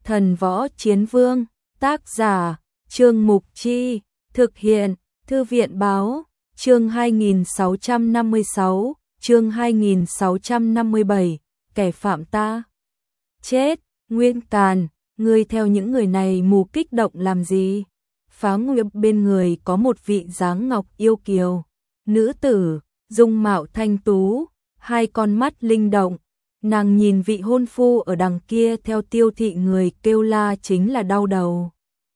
Thần Võ Chiến Vương, tác giả, Trương Mục Chi, thực hiện, Thư viện Báo, chương 2656, chương 2657, kẻ phạm ta. Chết, Nguyên Càn, ngươi theo những người này mù kích động làm gì? Phá Nguyệt bên người có một vị dáng ngọc yêu kiều, nữ tử, dung mạo thanh tú, hai con mắt linh động. Nàng nhìn vị hôn phu ở đằng kia theo tiêu thị người kêu la chính là đau đầu.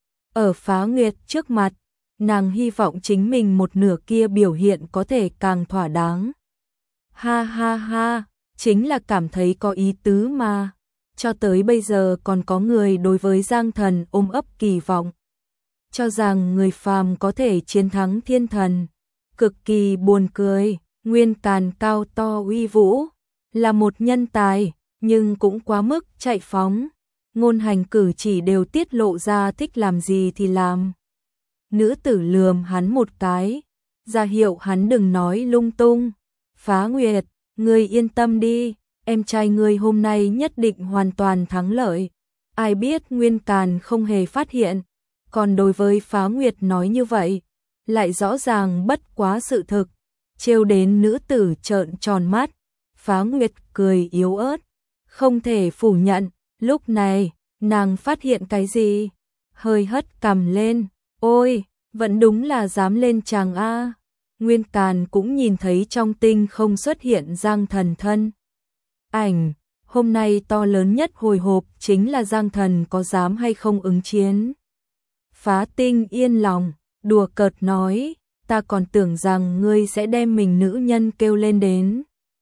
Ở Phá Nguyệt trước mặt, nàng hy vọng chính mình một nửa kia biểu hiện có thể càng thỏa đáng. Ha ha ha, chính là cảm thấy có ý tứ mà. Cho tới bây giờ còn có người đối với Giang Thần ôm ấp kỳ vọng, cho rằng người phàm có thể chiến thắng thiên thần. Cực kỳ buồn cười, Nguyên Càn cao to uy vũ, là một nhân tài, nhưng cũng quá mức chạy phóng. Ngôn hành cử chỉ đều tiết lộ ra thích làm gì thì làm. Nữ tử lườm hắn một cái, ra hiệu hắn đừng nói lung tung. Phá Nguyệt, ngươi yên tâm đi, em trai ngươi hôm nay nhất định hoàn toàn thắng lợi. Ai biết Nguyên Càn không hề phát hiện, còn đối với Phá Nguyệt nói như vậy, lại rõ ràng bất quá sự thực, trêu đến nữ tử trợn tròn mắt. Phá Nguyệt cười yếu ớt, không thể phủ nhận, lúc này, nàng phát hiện cái gì? Hơi hất cằm lên, ôi, vẫn đúng là dám lên chàng a. Nguyên Càn cũng nhìn thấy trong tinh không xuất hiện Giang Thần thân ảnh, hôm nay to lớn nhất hồi hộp chính là Giang Thần có dám hay không ứng chiến. Phá Tinh yên lòng, đùa cợt nói, ta còn tưởng rằng ngươi sẽ đem mình nữ nhân kêu lên đến.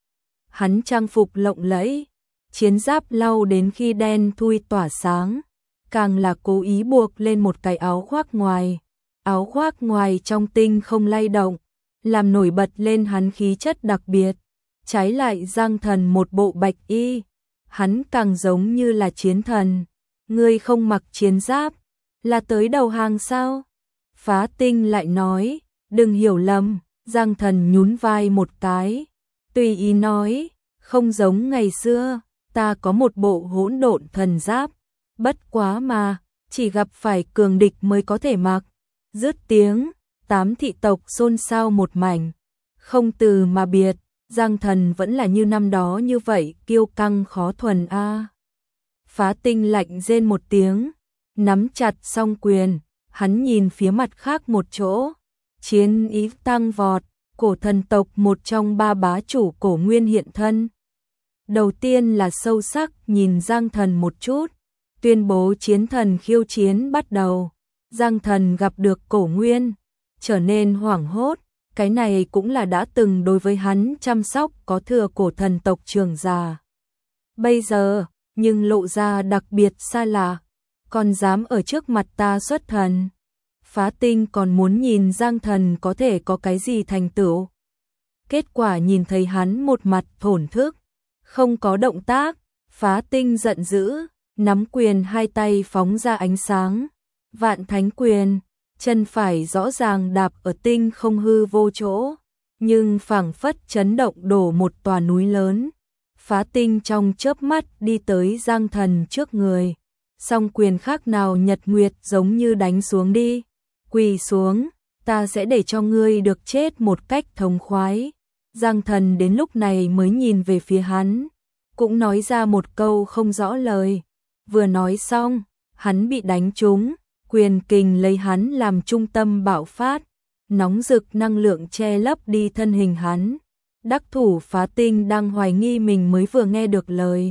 Hắn trang phục lộng lẫy, chiến giáp lau đến khi đen thui tỏa sáng, càng là cố ý buộc lên một cái áo khoác ngoài. Áo khoác ngoài trong tinh không lay động, làm nổi bật lên hắn khí chất đặc biệt. Trái lại Giang Thần một bộ bạch y, hắn càng giống như là chiến thần. Ngươi không mặc chiến giáp, là tới đầu hàng sao? Phá Tinh lại nói, đừng hiểu lầm. Giang Thần nhún vai một cái, tùy ý nói, không giống ngày xưa, ta có một bộ hỗn độn thần giáp, bất quá mà, chỉ gặp phải cường địch mới có thể mặc. Dứt tiếng, 8 thị tộc xôn xao một mảnh, không từ mà biệt. Giang Thần vẫn là như năm đó như vậy, kiêu căng khó thuần a. Phá Tinh lạnh rên một tiếng, nắm chặt song quyền, hắn nhìn phía mặt khác một chỗ, chiến ý tăng vọt, cổ thần tộc một trong 3 bá chủ cổ nguyên hiện thân. Đầu tiên là sâu sắc nhìn Giang Thần một chút, tuyên bố chiến thần khiêu chiến bắt đầu. Giang Thần gặp được cổ nguyên, trở nên hoảng hốt, cái này cũng là đã từng đối với hắn chăm sóc có thừa cổ thần tộc trưởng già. Bây giờ, nhưng lộ ra đặc biệt xa lạ, còn dám ở trước mặt ta xuất thần. Phá Tinh còn muốn nhìn Giang Thần có thể có cái gì thành tựu. Kết quả nhìn thấy hắn một mặt thổn thức, không có động tác. Phá Tinh giận dữ, nắm quyền hai tay phóng ra ánh sáng. Vạn Thánh Quyền, chân phải rõ ràng đạp ở tinh không hư vô chỗ, nhưng phảng phất chấn động đổ một tòa núi lớn. Phá Tinh trong chớp mắt đi tới Giang Thần trước người, song quyền khác nào nhật nguyệt giống như đánh xuống đi. Quỳ xuống, ta sẽ để cho ngươi được chết một cách thống khoái. Giang Thần đến lúc này mới nhìn về phía hắn, cũng nói ra một câu không rõ lời. Vừa nói xong, hắn bị đánh trúng, quyền kình lấy hắn làm trung tâm bạo phát, nóng rực năng lượng che lấp đi thân hình hắn. Đắc thủ Phá Tinh đang hoài nghi mình mới vừa nghe được lời.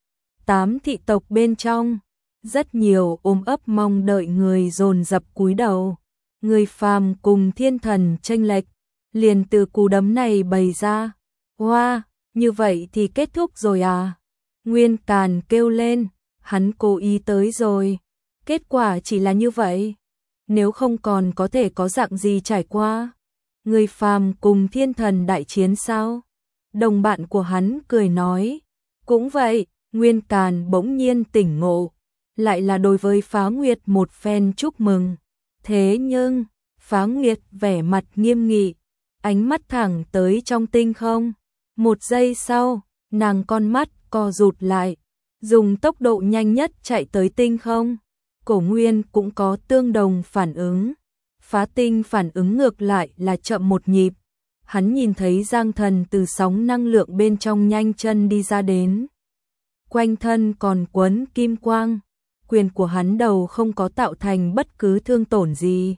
8 thị tộc bên trong, rất nhiều ôm ấp mong đợi người dồn dập cúi đầu. Người phàm cùng thiên thần chênh lệch, liền từ cú đấm này bày ra. Wow, như vậy thì kết thúc rồi à? Nguyên Càn kêu lên, hắn cố ý tới rồi. Kết quả chỉ là như vậy, nếu không còn có thể có dạng gì trải qua. Người phàm cùng thiên thần đại chiến sao? Đồng bạn của hắn cười nói, cũng vậy. Nguyên Càn bỗng nhiên tỉnh ngộ, lại là đối với Phá Nguyệt một phen chúc mừng. Thế nhưng, Phá Nguyệt vẻ mặt nghiêm nghị, ánh mắt thẳng tới trong tinh không. Một giây sau, nàng con mắt co rụt lại, dùng tốc độ nhanh nhất chạy tới tinh không. Cổ Nguyên cũng có tương đồng phản ứng. Phá Tinh phản ứng ngược lại là chậm một nhịp. Hắn nhìn thấy Giang Thần từ sóng năng lượng bên trong nhanh chân đi ra đến. Quanh thân còn quấn kim quang. Quyền của hắn đầu không có tạo thành bất cứ thương tổn gì.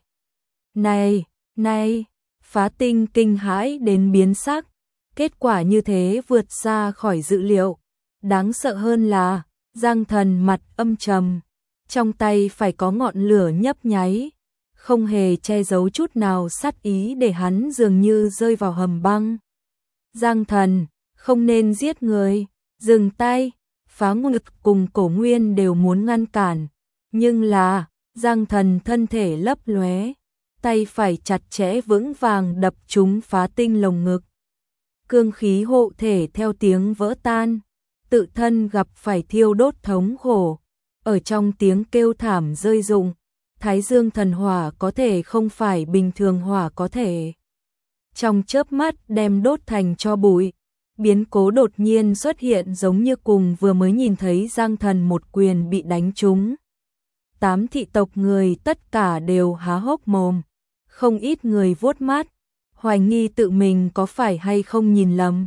Này, Phá Tinh kinh hãi đến biến sắc. Kết quả như thế vượt xa khỏi dự liệu. Đáng sợ hơn là Giang Thần mặt âm trầm, trong tay phải có ngọn lửa nhấp nháy, không hề che giấu chút nào sát ý để hắn dường như rơi vào hầm băng. Giang Thần, không nên giết người, dừng tay. Phá Ngực cùng Cổ Nguyên đều muốn ngăn cản, nhưng là Giang Thần thân thể lấp lóe, tay phải chặt chẽ vững vàng đập trúng Phá Tinh lồng ngực. Cương khí hộ thể theo tiếng vỡ tan, tự thân gặp phải thiêu đốt thống khổ. Ở trong tiếng kêu thảm rơi rụng, Thái Dương thần hỏa có thể không phải bình thường hỏa có thể. Trong chớp mắt đem đốt thành tro bụi. Biến cố đột nhiên xuất hiện giống như cùng vừa mới nhìn thấy Giang Thần một quyền bị đánh trúng. 8 thị tộc người tất cả đều há hốc mồm, không ít người vuốt mắt, hoài nghi tự mình có phải hay không nhìn lầm.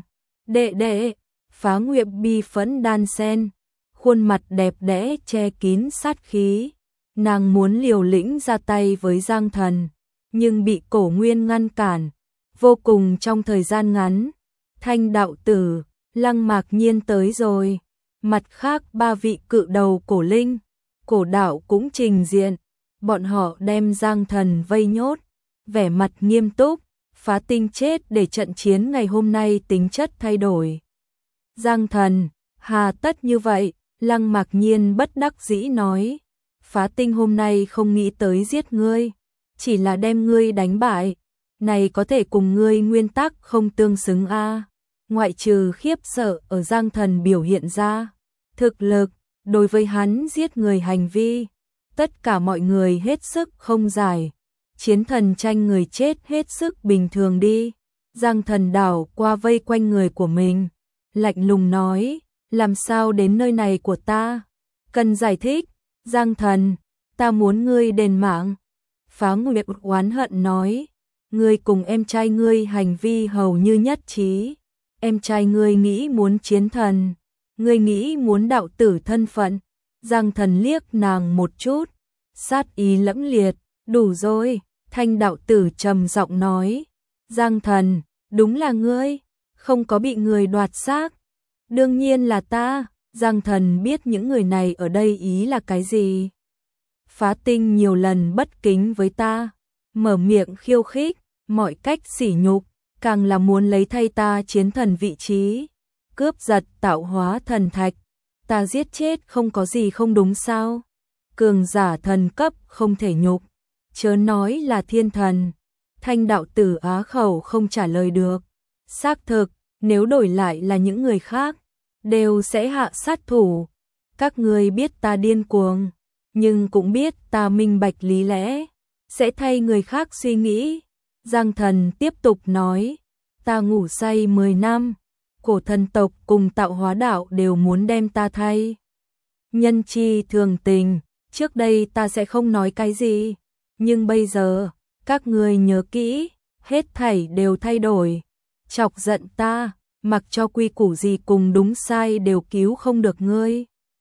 Đệ, Phá Nguyệt bi phẫn đan sen, khuôn mặt đẹp đẽ che kín sát khí. Nàng muốn liều lĩnh ra tay với Giang Thần, nhưng bị Cổ Nguyên ngăn cản. Vô cùng trong thời gian ngắn, Thanh đạo tử, Lăng Mạc Nhiên tới rồi. Mặt khác 3 vị cự đầu cổ linh, cổ đạo cũng trình diện. Bọn họ đem Giang Thần vây nhốt, vẻ mặt nghiêm túc. Phá Tinh chết để trận chiến ngày hôm nay tính chất thay đổi. Giang Thần, hà tất như vậy? Lăng Mạc Nhiên bất đắc dĩ nói. Phá Tinh hôm nay không nghĩ tới giết ngươi, chỉ là đem ngươi đánh bại. Này có thể cùng ngươi nguyên tắc không tương xứng a. Ngoại trừ khiếp sợ ở Giang Thần biểu hiện ra thực lực, đối với hắn giết người hành vi, tất cả mọi người hết sức không giải. Chiến thần tranh người chết hết sức bình thường đi. Giang Thần đảo qua vây quanh người của mình, lạnh lùng nói, làm sao đến nơi này của ta? Cần giải thích. Giang Thần, ta muốn ngươi đền mạng. Phá Nguyệt oán hận nói, ngươi cùng em trai ngươi hành vi hầu như nhất trí. Em trai ngươi nghĩ muốn chiến thần, ngươi nghĩ muốn đạo tử thân phận. Giang Thần liếc nàng một chút, sát ý lẫm liệt. Đủ rồi. Thanh đạo tử trầm giọng nói, Giang Thần, đúng là ngươi, không có bị người đoạt xác. Đương nhiên là ta. Giang Thần biết những người này ở đây ý là cái gì. Phá Tinh nhiều lần bất kính với ta, mở miệng khiêu khích, mọi cách sỉ nhục, càng là muốn lấy thay ta chiến thần vị trí, cướp giật tạo hóa thần thạch. Ta giết chết không có gì không đúng sao? Cường giả thần cấp không thể nhục, chớ nói là thiên thần. Thanh đạo tử á khẩu không trả lời được. Xác thực, nếu đổi lại là những người khác, đều sẽ hạ sát thủ. Các ngươi biết ta điên cuồng, nhưng cũng biết ta minh bạch lý lẽ, sẽ thay người khác suy nghĩ. Giang Thần tiếp tục nói, ta ngủ say 10 năm, cổ thần tộc cùng tạo hóa đạo đều muốn đem ta thay. Nhân chi thường tình, trước đây ta sẽ không nói cái gì, nhưng bây giờ, các ngươi nhớ kỹ, hết thảy đều thay đổi. Chọc giận ta, mặc cho quy củ gì cùng đúng sai đều cứu không được ngươi.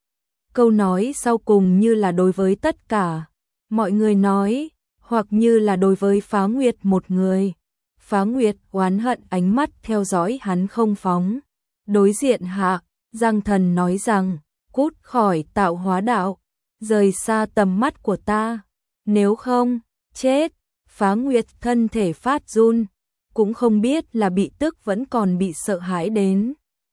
Câu nói sau cùng như là đối với tất cả mọi người nói, hoặc như là đối với Phá Nguyệt một người. Phá Nguyệt oán hận ánh mắt theo dõi hắn không phóng. Đối diện hạ, Giang Thần nói rằng, cút khỏi tạo hóa đạo, rời xa tầm mắt của ta, nếu không, chết. Phá Nguyệt thân thể phát run, cũng không biết là bị tức vẫn còn bị sợ hãi đến.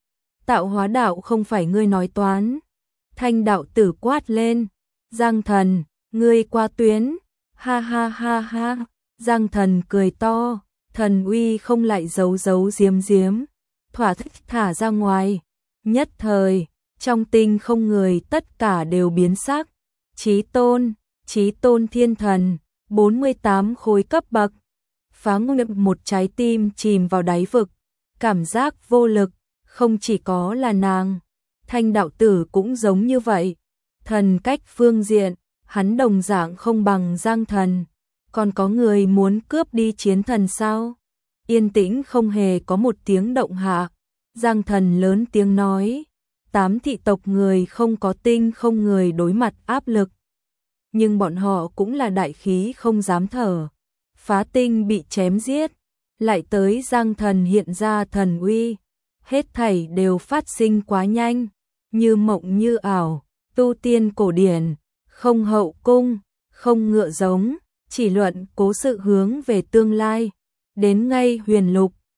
Tạo hóa đạo không phải ngươi nói toán. Thanh đạo tử quát lên, Giang Thần, ngươi qua tuyến. Ha ha ha ha. Giang Thần cười to, thần uy không lại giấu giấu giếm giếm, thỏa thích thả ra ngoài. Nhất thời, trong tinh không người tất cả đều biến sắc. Chí tôn thiên thần, 48 khối cấp bậc. Phá Nguyệt một trái tim chìm vào đáy vực, cảm giác vô lực, không chỉ có là nàng. Thanh đạo tử cũng giống như vậy. Thần cách phương diện, hắn đồng dạng không bằng Giang Thần. Còn có người muốn cướp đi chiến thần sao? Yên tĩnh không hề có một tiếng động hạ. Giang Thần lớn tiếng nói, 8 thị tộc người không có tinh không người đối mặt áp lực. Nhưng bọn họ cũng là đại khí không dám thở. Phá tinh bị chém giết, lại tới Giang Thần hiện ra thần uy. Hết thảy đều phát sinh quá nhanh, như mộng như ảo, tu tiên cổ điển, không hậu cung, không ngựa giống, chỉ luận cố sự hướng về tương lai. Đến ngay huyền lục,